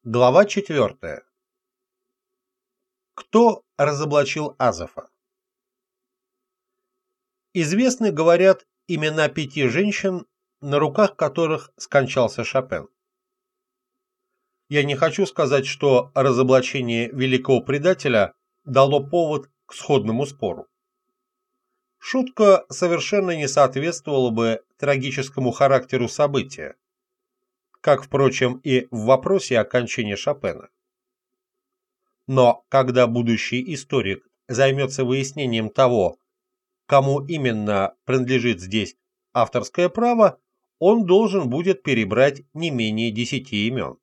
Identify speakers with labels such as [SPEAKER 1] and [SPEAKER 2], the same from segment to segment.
[SPEAKER 1] Глава 4. Кто разоблачил Азефа? Известны, говорят, имена 5 женщин, на руках которых скончался Шопен. Я не хочу сказать, что разоблачение великого предателя дало повод к сходному спору. Шутка совершенно не соответствовала бы трагическому характеру события, как, впрочем, и в вопросе о кончине Шопена. Но когда будущий историк займется выяснением того, кому именно принадлежит здесь авторское право, он должен будет перебрать не менее 10 имен.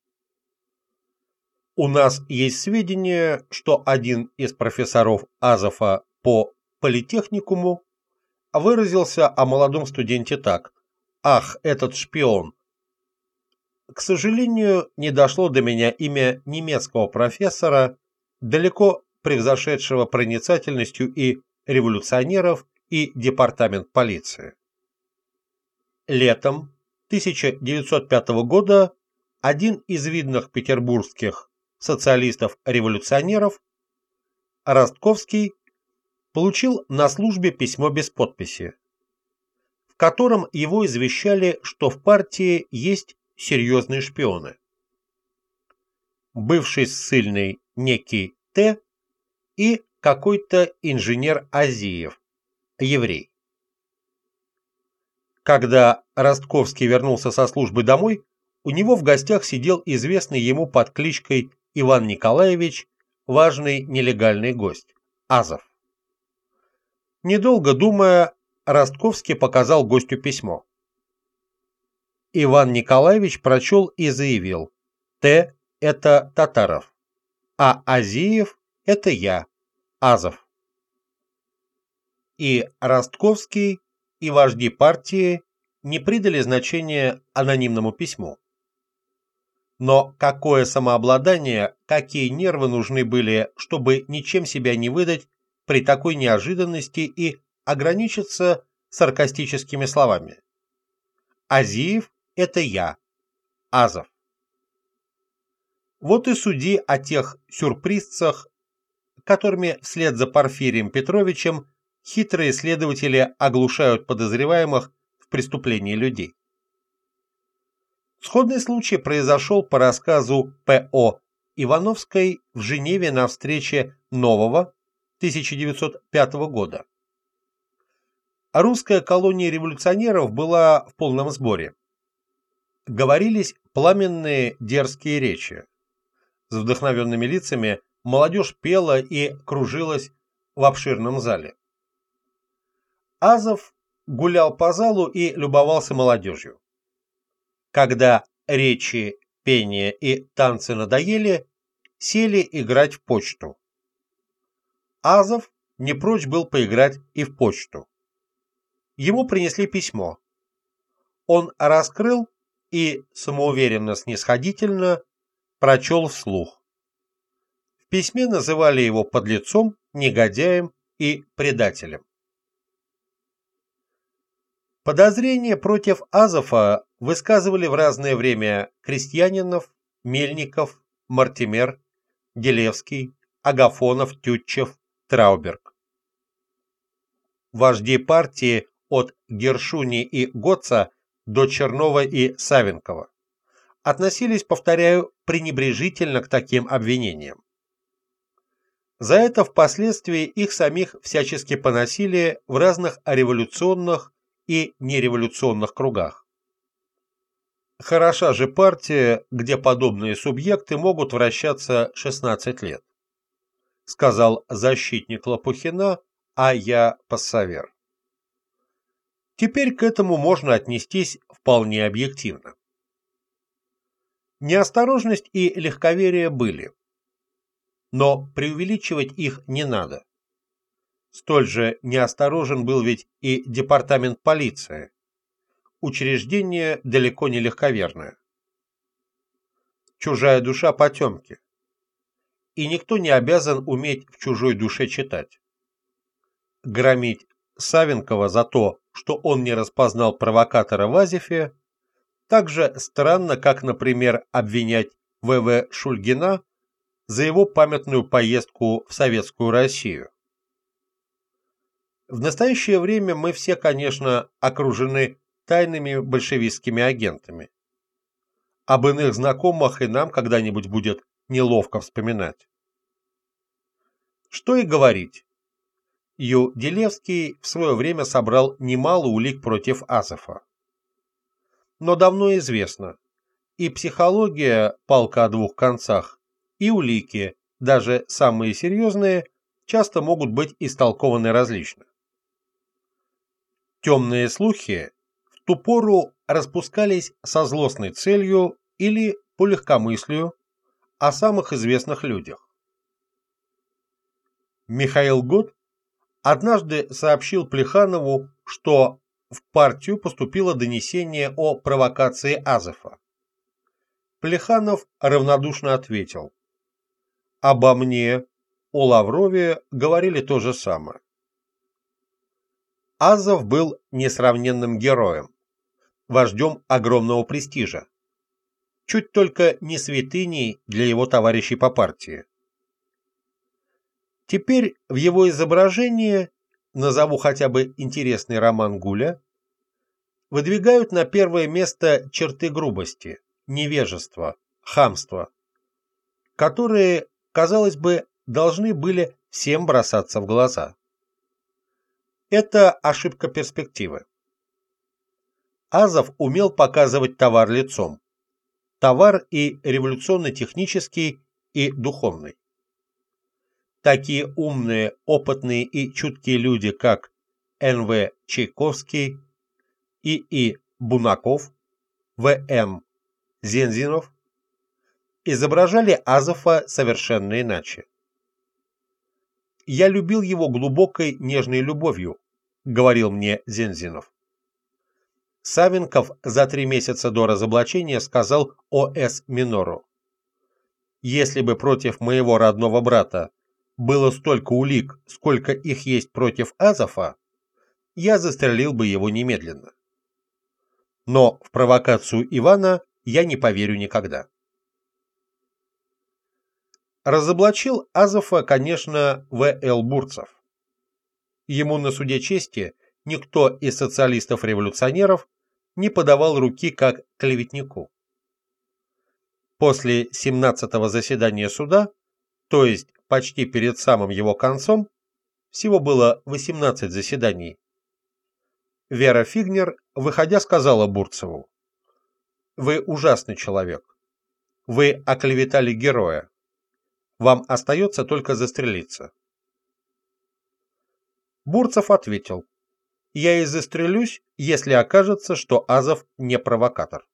[SPEAKER 1] У нас есть сведения, что один из профессоров Азефа по политехникуму выразился о молодом студенте так: «Ах, этот шпион!» К сожалению, не дошло до меня имя немецкого профессора, далеко превзошедшего проницательностью и революционеров, и департамент полиции. Летом 1905 года один из видных петербургских социалистов-революционеров, Ростковский, получил на службе письмо без подписи, в котором его извещали, что в партии есть серьезные шпионы. Бывший ссыльный некий Т. и какой-то инженер Азиев, еврей. Когда Ростковский вернулся со службы домой, у него в гостях сидел известный ему под кличкой Иван Николаевич, важный нелегальный гость, Азеф. Недолго думая, Ростковский показал гостю письмо. Иван Николаевич прочел и заявил: «Т. – это Татаров, а Азиев – это я, Азеф». И Ростковский, и вожди партии не придали значения анонимному письму. Но какое самообладание, какие нервы нужны были, чтобы ничем себя не выдать при такой неожиданности и ограничиться саркастическими словами: «Азиев – это я, Азеф». Вот и суди о тех сюрпризцах, которыми вслед за Порфирием Петровичем хитрые следователи оглушают подозреваемых в преступлении людей. Сходный случай произошел по рассказу П.О. Ивановской в Женеве на встрече Нового 1905 года. Русская колония революционеров была в полном сборе. Говорились пламенные дерзкие речи. С вдохновенными лицами молодежь пела и кружилась в обширном зале. Азеф гулял по залу и любовался молодежью. Когда речи, пение и танцы надоели, сели играть в почту. Азеф не прочь был поиграть и в почту. Ему принесли письмо. Он раскрыл и самоуверенно-снисходительно прочел вслух. В письме называли его подлецом, негодяем и предателем. Подозрения против Азефа высказывали в разное время Крестьянинов, Мельников, Мартимер, Делевский, Агафонов, Тютчев, Трауберг. Вожди партии от Гершуни и Готца до Чернова и Савенкова относились, повторяю, пренебрежительно к таким обвинениям. За это впоследствии их самих всячески поносили в разных революционных и нереволюционных кругах. Хороша же партия, где подобные субъекты могут вращаться 16 лет, сказал защитник Лопухина, а я пассавер. Теперь к этому можно отнестись вполне объективно. Неосторожность и легковерие были, но преувеличивать их не надо. Столь же неосторожен был ведь и департамент полиции, учреждение далеко не легковерное. Чужая душа потемки, и никто не обязан уметь в чужой душе читать. Громить Савенкова за то, что он не распознал провокатора в Азефе, так же странно, как, например, обвинять В.В. Шульгина за его памятную поездку в Советскую Россию. В настоящее время мы все, конечно, окружены тайными большевистскими агентами. Об иных знакомых и нам когда-нибудь будет неловко вспоминать. Что и говорить. Ю-Делевский в свое время собрал немало улик против Азова. Но давно известно, и психология – палка о двух концах, и улики, даже самые серьезные, часто могут быть истолкованы различно. Темные слухи в ту пору распускались со злостной целью или по легкомыслию о самых известных людях. Михаил Гот однажды сообщил Плеханову, что в партию поступило донесение о провокации Азова. Плеханов равнодушно ответил: «Обо мне, о Лаврове говорили то же самое». Азов был несравненным героем, вождем огромного престижа, чуть только не святыней для его товарищей по партии. Теперь в его изображении, назову хотя бы интересный роман Гуля, выдвигают на первое место черты грубости, невежества, хамства, которые, казалось бы, должны были всем бросаться в глаза. Это ошибка перспективы. Азов умел показывать товар лицом. Товар и революционно-технический, и духовный. Такие умные, опытные и чуткие люди, как Н.В. Чайковский, И.И. Бунаков, В.М. Зензинов, изображали Азова совершенно иначе. «Я любил его глубокой нежной любовью», — говорил мне Зензинов. Савенков за 3 месяца до разоблачения сказал О.С. Минору: «Если бы против моего родного брата было столько улик, сколько их есть против Азова, я застрелил бы его немедленно. Но в провокацию Ивана я не поверю никогда». Разоблачил Азова, конечно, В.Л. Бурцев. Ему на суде чести никто из социалистов-революционеров не подавал руки как клеветнику. После 17-го заседания суда, то есть почти перед самым его концом, всего было 18 заседаний, Вера Фигнер, выходя, сказала Бурцеву: «Вы ужасный человек. Вы оклеветали героя. Вам остается только застрелиться». Бурцев ответил: «Я и застрелюсь, если окажется, что Азов не провокатор».